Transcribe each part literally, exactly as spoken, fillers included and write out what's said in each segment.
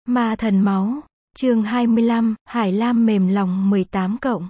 Ma thần máu, chương hai mươi lăm, Hải Lam mềm lòng mười tám cộng.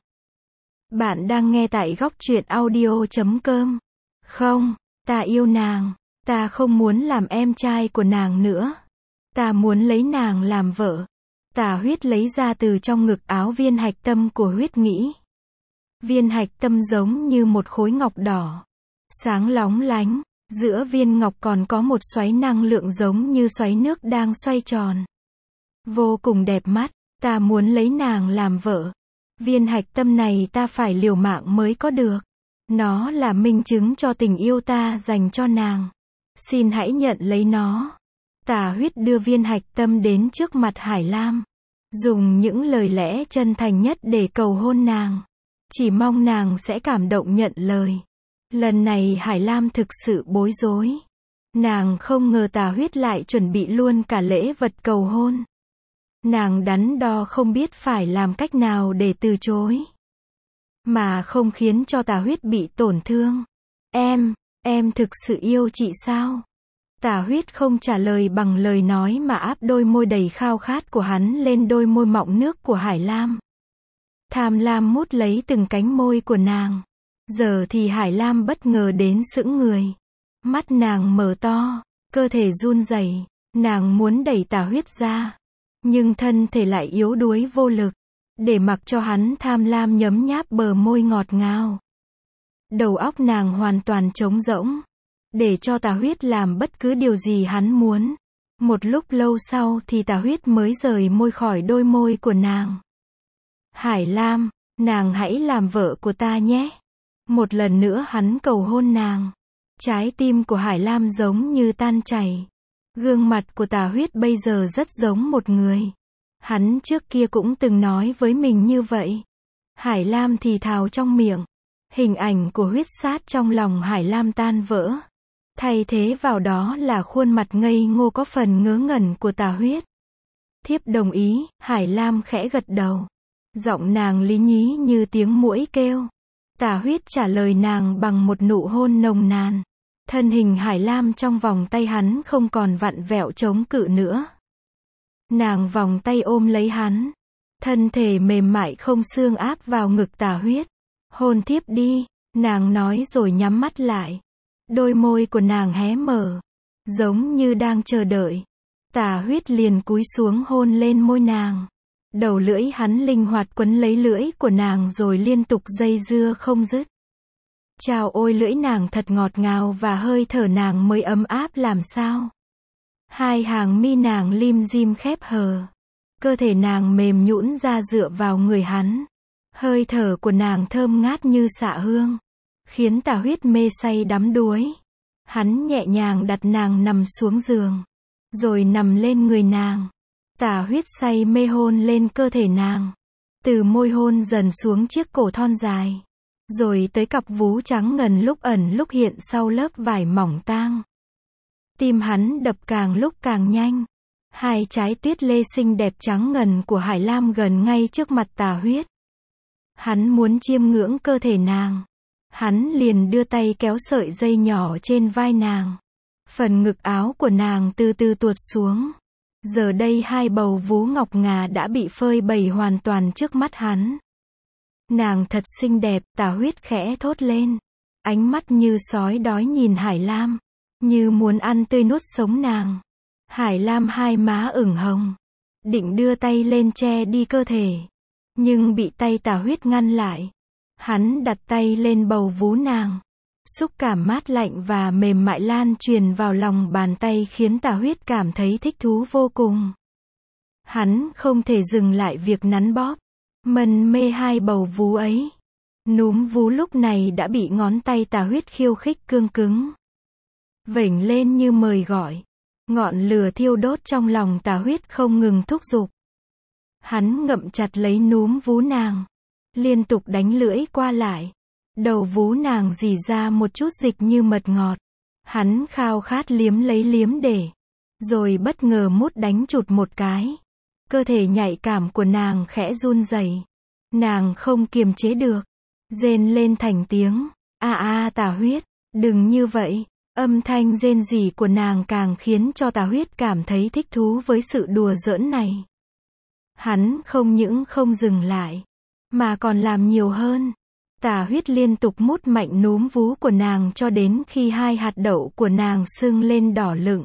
Bạn đang nghe tại góc truyện audio chấm com. Không, ta yêu nàng, ta không muốn làm em trai của nàng nữa. Ta muốn lấy nàng làm vợ. Tà Huyết lấy ra từ trong ngực áo viên hạch tâm của Huyết nghĩ. Viên hạch tâm giống như một khối ngọc đỏ, sáng lóng lánh, giữa viên ngọc còn có một xoáy năng lượng giống như xoáy nước đang xoay tròn. Vô cùng đẹp mắt, ta muốn lấy nàng làm vợ. Viên hạch tâm này ta phải liều mạng mới có được. Nó là minh chứng cho tình yêu ta dành cho nàng. Xin hãy nhận lấy nó. Tà Huyết đưa viên hạch tâm đến trước mặt Hải Lam, dùng những lời lẽ chân thành nhất để cầu hôn nàng. Chỉ mong nàng sẽ cảm động nhận lời. Lần này Hải Lam thực sự bối rối. Nàng không ngờ Tà Huyết lại chuẩn bị luôn cả lễ vật cầu hôn. Nàng đắn đo không biết phải làm cách nào để từ chối, mà không khiến cho Tà Huyết bị tổn thương. Em, em thực sự yêu chị sao? Tà Huyết không trả lời bằng lời nói mà áp đôi môi đầy khao khát của hắn lên đôi môi mọng nước của Hải Lam. Tham lam mút lấy từng cánh môi của nàng. Giờ thì Hải Lam bất ngờ đến sững người. Mắt nàng mở to, cơ thể run rẩy, nàng muốn đẩy Tà Huyết ra, nhưng thân thể lại yếu đuối vô lực, để mặc cho hắn tham lam nhấm nháp bờ môi ngọt ngào. Đầu óc nàng hoàn toàn trống rỗng, để cho Tà Huyết làm bất cứ điều gì hắn muốn. Một lúc lâu sau thì Tà Huyết mới rời môi khỏi đôi môi của nàng. Hải Lam, nàng hãy làm vợ của ta nhé. Một lần nữa hắn cầu hôn nàng. Trái tim của Hải Lam giống như tan chảy. Gương mặt của Tà Huyết bây giờ rất giống một người. Hắn trước kia cũng từng nói với mình như vậy. Hải Lam thì thào trong miệng. Hình ảnh của huyết sát trong lòng Hải Lam tan vỡ. Thay thế vào đó là khuôn mặt ngây ngô có phần ngớ ngẩn của Tà Huyết. Thiếp đồng ý, Hải Lam khẽ gật đầu. Giọng nàng lý nhí như tiếng muỗi kêu. Tà Huyết trả lời nàng bằng một nụ hôn nồng nàn. Thân hình Hải Lam trong vòng tay hắn không còn vặn vẹo chống cự nữa. Nàng vòng tay ôm lấy hắn. Thân thể mềm mại không xương áp vào ngực Tà Huyết. Hôn thiếp đi, nàng nói rồi nhắm mắt lại. Đôi môi của nàng hé mở, giống như đang chờ đợi. Tà Huyết liền cúi xuống hôn lên môi nàng. Đầu lưỡi hắn linh hoạt quấn lấy lưỡi của nàng rồi liên tục dây dưa không dứt. Chào ôi, lưỡi nàng thật ngọt ngào và hơi thở nàng mới ấm áp làm sao. Hai hàng mi nàng lim dim khép hờ. Cơ thể nàng mềm nhũn ra dựa vào người hắn. Hơi thở của nàng thơm ngát như xạ hương, khiến Tà Huyết mê say đắm đuối. Hắn nhẹ nhàng đặt nàng nằm xuống giường, rồi nằm lên người nàng. Tà Huyết say mê hôn lên cơ thể nàng. Từ môi hôn dần xuống chiếc cổ thon dài, rồi tới cặp vú trắng ngần lúc ẩn lúc hiện sau lớp vải mỏng tang. Tim hắn đập càng lúc càng nhanh. Hai trái tuyết lê xinh đẹp trắng ngần của Hải Lam gần ngay trước mặt Tà Huyết. Hắn muốn chiêm ngưỡng cơ thể nàng. Hắn liền đưa tay kéo sợi dây nhỏ trên vai nàng. Phần ngực áo của nàng từ từ tuột xuống. Giờ đây hai bầu vú ngọc ngà đã bị phơi bày hoàn toàn trước mắt hắn. Nàng thật xinh đẹp, Tà Huyết khẽ thốt lên. Ánh mắt như sói đói nhìn Hải Lam, như muốn ăn tươi nuốt sống nàng. Hải Lam hai má ửng hồng, định đưa tay lên che đi cơ thể, nhưng bị tay Tà Huyết ngăn lại. Hắn đặt tay lên bầu vú nàng. Xúc cảm mát lạnh và mềm mại lan truyền vào lòng bàn tay khiến Tà Huyết cảm thấy thích thú vô cùng. Hắn không thể dừng lại việc nắn bóp, mân mê hai bầu vú ấy. Núm vú lúc này đã bị ngón tay Tà Huyết khiêu khích cương cứng, vểnh lên như mời gọi. Ngọn lửa thiêu đốt trong lòng Tà Huyết không ngừng thúc giục. Hắn ngậm chặt lấy núm vú nàng, liên tục đánh lưỡi qua lại. Đầu vú nàng rỉ ra một chút dịch như mật ngọt. Hắn khao khát liếm lấy liếm để, rồi bất ngờ mút đánh chụt một cái. Cơ thể nhạy cảm của nàng khẽ run rẩy. Nàng không kiềm chế được, rên lên thành tiếng. A a Tà Huyết, đừng như vậy. Âm thanh rên rỉ của nàng càng khiến cho Tà Huyết cảm thấy thích thú với sự đùa giỡn này. Hắn không những không dừng lại, mà còn làm nhiều hơn. Tà Huyết liên tục mút mạnh núm vú của nàng cho đến khi hai hạt đậu của nàng sưng lên đỏ lựng.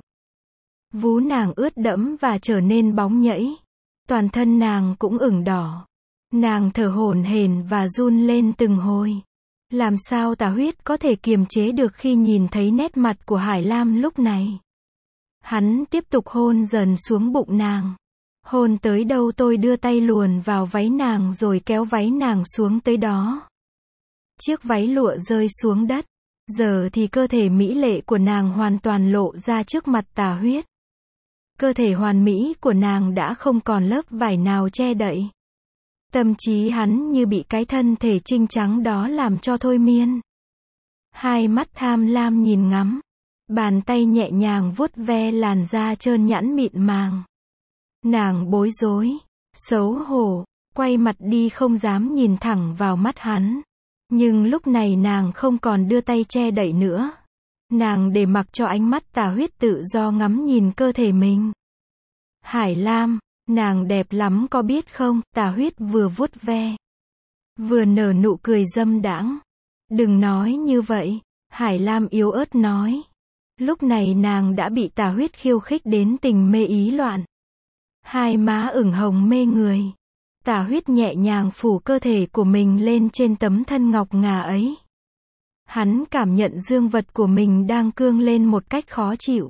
Vú nàng ướt đẫm và trở nên bóng nhẫy. Toàn thân nàng cũng ửng đỏ. Nàng thở hổn hển và run lên từng hồi. Làm sao Tà Huyết có thể kiềm chế được khi nhìn thấy nét mặt của Hải Lam lúc này. Hắn tiếp tục hôn dần xuống bụng nàng. Hôn tới đâu tôi đưa tay luồn vào váy nàng rồi kéo váy nàng xuống tới đó. Chiếc váy lụa rơi xuống đất. Giờ thì cơ thể mỹ lệ của nàng hoàn toàn lộ ra trước mặt Tà Huyết. Cơ thể hoàn mỹ của nàng đã không còn lớp vải nào che đậy. Tâm trí hắn như bị cái thân thể trinh trắng đó làm cho thôi miên. Hai mắt tham lam nhìn ngắm. Bàn tay nhẹ nhàng vuốt ve làn da trơn nhẵn mịn màng. Nàng bối rối, xấu hổ, quay mặt đi không dám nhìn thẳng vào mắt hắn. Nhưng lúc này nàng không còn đưa tay che đậy nữa. Nàng để mặc cho ánh mắt Tà Huyết tự do ngắm nhìn cơ thể mình. Hải Lam, nàng đẹp lắm có biết không? Tà Huyết vừa vuốt ve, vừa nở nụ cười dâm đãng. Đừng nói như vậy, Hải Lam yếu ớt nói. Lúc này nàng đã bị Tà Huyết khiêu khích đến tình mê ý loạn. Hai má ửng hồng mê người. Tà Huyết nhẹ nhàng phủ cơ thể của mình lên trên tấm thân ngọc ngà ấy. Hắn cảm nhận dương vật của mình đang cương lên một cách khó chịu.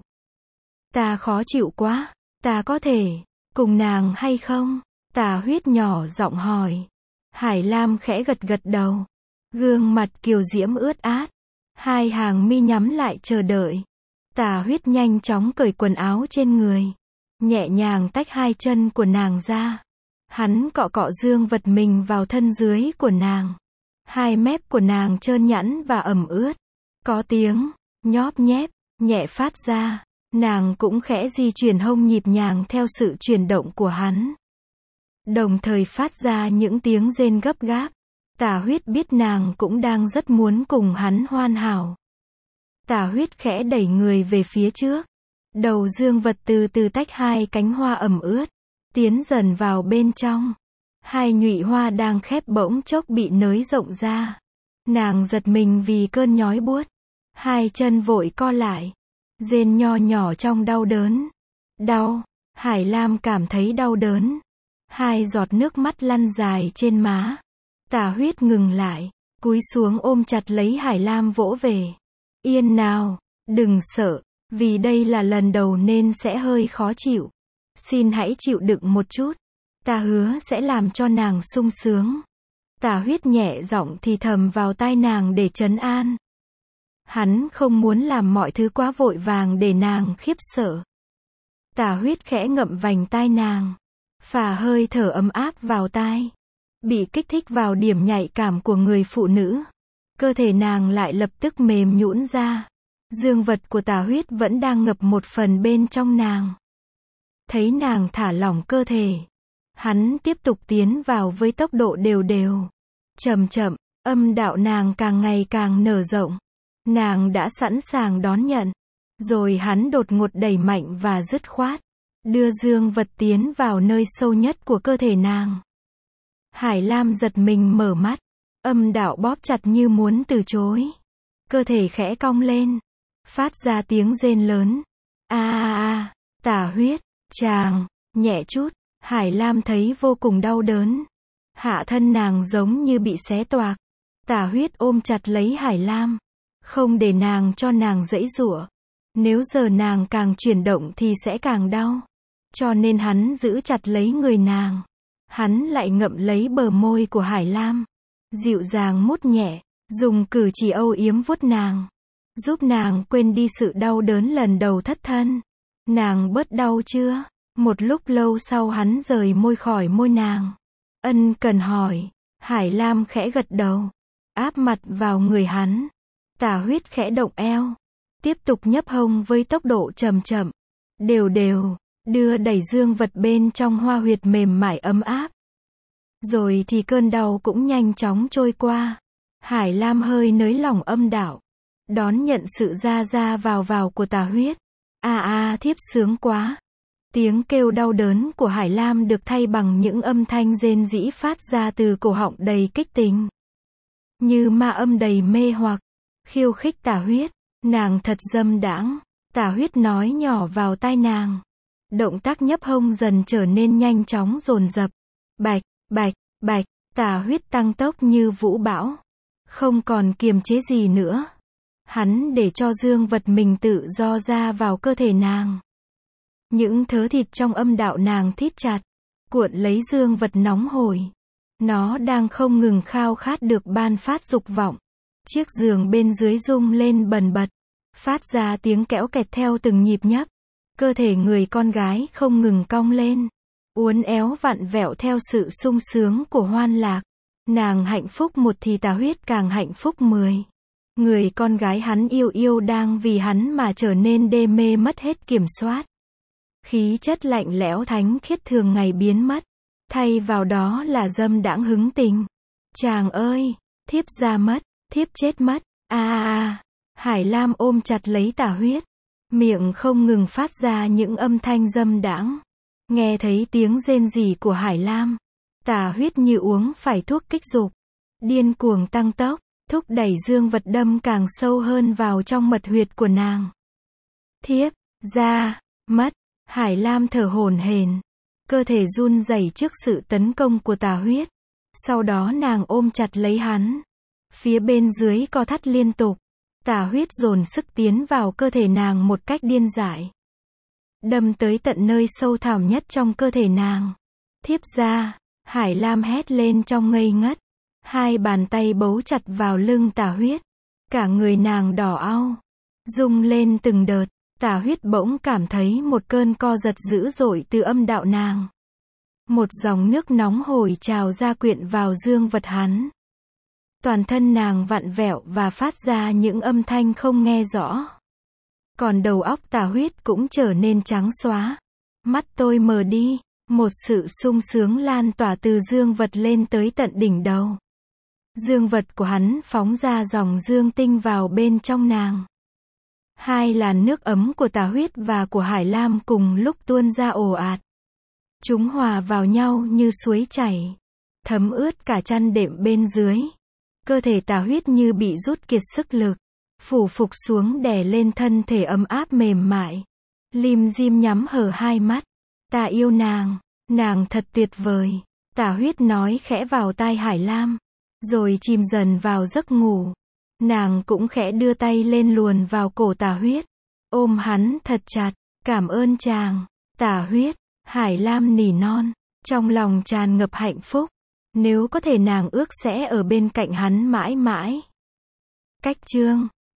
Ta khó chịu quá, ta có thể cùng nàng hay không? Tà Huyết nhỏ giọng hỏi. Hải Lam khẽ gật gật đầu. Gương mặt kiều diễm ướt át. Hai hàng mi nhắm lại chờ đợi. Tà Huyết nhanh chóng cởi quần áo trên người. Nhẹ nhàng tách hai chân của nàng ra. Hắn cọ cọ dương vật mình vào thân dưới của nàng. Hai mép của nàng trơn nhẵn và ẩm ướt. Có tiếng nhóp nhép nhẹ phát ra. Nàng cũng khẽ di chuyển hông nhịp nhàng theo sự chuyển động của hắn. Đồng thời phát ra những tiếng rên gấp gáp. Tà Huyết biết nàng cũng đang rất muốn cùng hắn hoàn hảo. Tà Huyết khẽ đẩy người về phía trước. Đầu dương vật từ từ tách hai cánh hoa ẩm ướt. Tiến dần vào bên trong. Hai nhụy hoa đang khép bỗng chốc bị nới rộng ra. Nàng giật mình vì cơn nhói buốt. Hai chân vội co lại. Rên nho nhỏ trong đau đớn. Đau. Hải Lam cảm thấy đau đớn. Hai giọt nước mắt lăn dài trên má. Tà Huyết ngừng lại. Cúi xuống ôm chặt lấy Hải Lam vỗ về. Yên nào. Đừng sợ. Vì đây là lần đầu nên sẽ hơi khó chịu. Xin hãy chịu đựng một chút. Ta hứa sẽ làm cho nàng sung sướng. Tà Huyết nhẹ giọng thì thầm vào tai nàng để trấn an. Hắn không muốn làm mọi thứ quá vội vàng để nàng khiếp sợ. Tà Huyết khẽ ngậm vành tai nàng. Phả hơi thở ấm áp vào tai. Bị kích thích vào điểm nhạy cảm của người phụ nữ. Cơ thể nàng lại lập tức mềm nhũn ra. Dương vật của Tà Huyết vẫn đang ngập một phần bên trong nàng. Thấy nàng thả lỏng cơ thể. Hắn tiếp tục tiến vào với tốc độ đều đều. Chậm chậm, âm đạo nàng càng ngày càng nở rộng. Nàng đã sẵn sàng đón nhận. Rồi hắn đột ngột đẩy mạnh và dứt khoát. Đưa dương vật tiến vào nơi sâu nhất của cơ thể nàng. Hải Lam giật mình mở mắt. Âm đạo bóp chặt như muốn từ chối. Cơ thể khẽ cong lên. Phát ra tiếng rên lớn. A a a, Tà Huyết, chàng, nhẹ chút. Hải Lam thấy vô cùng đau đớn. Hạ thân nàng giống như bị xé toạc. Tà Huyết ôm chặt lấy Hải Lam. Không để nàng cho nàng giãy giụa. Nếu giờ nàng càng chuyển động thì sẽ càng đau. Cho nên hắn giữ chặt lấy người nàng. Hắn lại ngậm lấy bờ môi của Hải Lam. Dịu dàng mút nhẹ. Dùng cử chỉ âu yếm vuốt nàng. Giúp nàng quên đi sự đau đớn lần đầu thất thân. Nàng bớt đau chưa? Một lúc lâu sau hắn rời môi khỏi môi nàng. Ân cần hỏi. Hải Lam khẽ gật đầu. Áp mặt vào người hắn. Tà Huyết khẽ động eo. Tiếp tục nhấp hông với tốc độ chậm chậm. Đều đều. Đưa đẩy dương vật bên trong hoa huyệt mềm mại ấm áp. Rồi thì cơn đau cũng nhanh chóng trôi qua. Hải Lam hơi nới lỏng âm đạo. đón nhận sự ra ra vào vào của Tà Huyết. A a thiếp sướng quá. Tiếng kêu đau đớn của Hải Lam được thay bằng những âm thanh rên rỉ phát ra từ cổ họng đầy kích tình. Như ma âm đầy mê hoặc, khiêu khích Tà Huyết. Nàng thật dâm đãng. Tà Huyết nói nhỏ vào tai nàng. Động tác nhấp hông dần trở nên nhanh chóng dồn dập. Bạch, bạch, bạch, Tà Huyết tăng tốc như vũ bão. Không còn kiềm chế gì nữa. Hắn để cho dương vật mình tự do ra vào cơ thể nàng. Những thớ thịt trong âm đạo nàng thít chặt, cuộn lấy dương vật nóng hổi. Nó đang không ngừng khao khát được ban phát dục vọng. Chiếc giường bên dưới rung lên bần bật, phát ra tiếng kẽo kẹt theo từng nhịp nhấp. Cơ thể người con gái không ngừng cong lên, uốn éo vặn vẹo theo sự sung sướng của hoan lạc. Nàng hạnh phúc một thì Tà Huyết càng hạnh phúc mười. Người con gái hắn yêu yêu đang vì hắn mà trở nên đê mê mất hết kiểm soát. Khí chất lạnh lẽo thánh khiết thường ngày biến mất, thay vào đó là dâm đãng hứng tình. Chàng ơi, thiếp ra mất, thiếp chết mất. A a a. Hải Lam ôm chặt lấy Tà Huyết, miệng không ngừng phát ra những âm thanh dâm đãng. Nghe thấy tiếng rên rỉ của Hải Lam, Tà Huyết như uống phải thuốc kích dục, điên cuồng tăng tốc, thúc đẩy dương vật đâm càng sâu hơn vào trong mật huyệt của nàng. Thiếp ra mất. Hải Lam thở hổn hển, cơ thể run rẩy trước sự tấn công của Tà Huyết. Sau đó nàng ôm chặt lấy hắn. Phía bên dưới co thắt liên tục. Tà Huyết dồn sức tiến vào cơ thể nàng một cách điên dại, đâm tới tận nơi sâu thẳm nhất trong cơ thể nàng. Thiếp ra. Hải Lam hét lên trong ngây ngất. Hai bàn tay bấu chặt vào lưng Tà Huyết. Cả người nàng đỏ au, rung lên từng đợt. Tà Huyết bỗng cảm thấy một cơn co giật dữ dội từ âm đạo nàng. Một dòng nước nóng hổi trào ra quyện vào dương vật hắn. Toàn thân nàng vặn vẹo và phát ra những âm thanh không nghe rõ. Còn đầu óc Tà Huyết cũng trở nên trắng xóa. Mắt tôi mờ đi, một sự sung sướng lan tỏa từ dương vật lên tới tận đỉnh đầu. Dương vật của hắn phóng ra dòng dương tinh vào bên trong nàng. Hai làn nước ấm của Tà Huyết và của Hải Lam cùng lúc tuôn ra ồ ạt. Chúng hòa vào nhau như suối chảy, thấm ướt cả chăn đệm bên dưới. Cơ thể Tà Huyết như bị rút kiệt sức lực, phủ phục xuống đè lên thân thể ấm áp mềm mại. Lim dim nhắm hở hai mắt. Ta yêu nàng, nàng thật tuyệt vời. Tà Huyết nói khẽ vào tai Hải Lam, rồi chìm dần vào giấc ngủ. Nàng cũng khẽ đưa tay lên luồn vào cổ Tà Huyết, ôm hắn thật chặt. Cảm ơn chàng, Tà Huyết. Hải Lam nỉ non, trong lòng tràn ngập hạnh phúc. Nếu có thể nàng ước sẽ ở bên cạnh hắn mãi mãi. Cách chương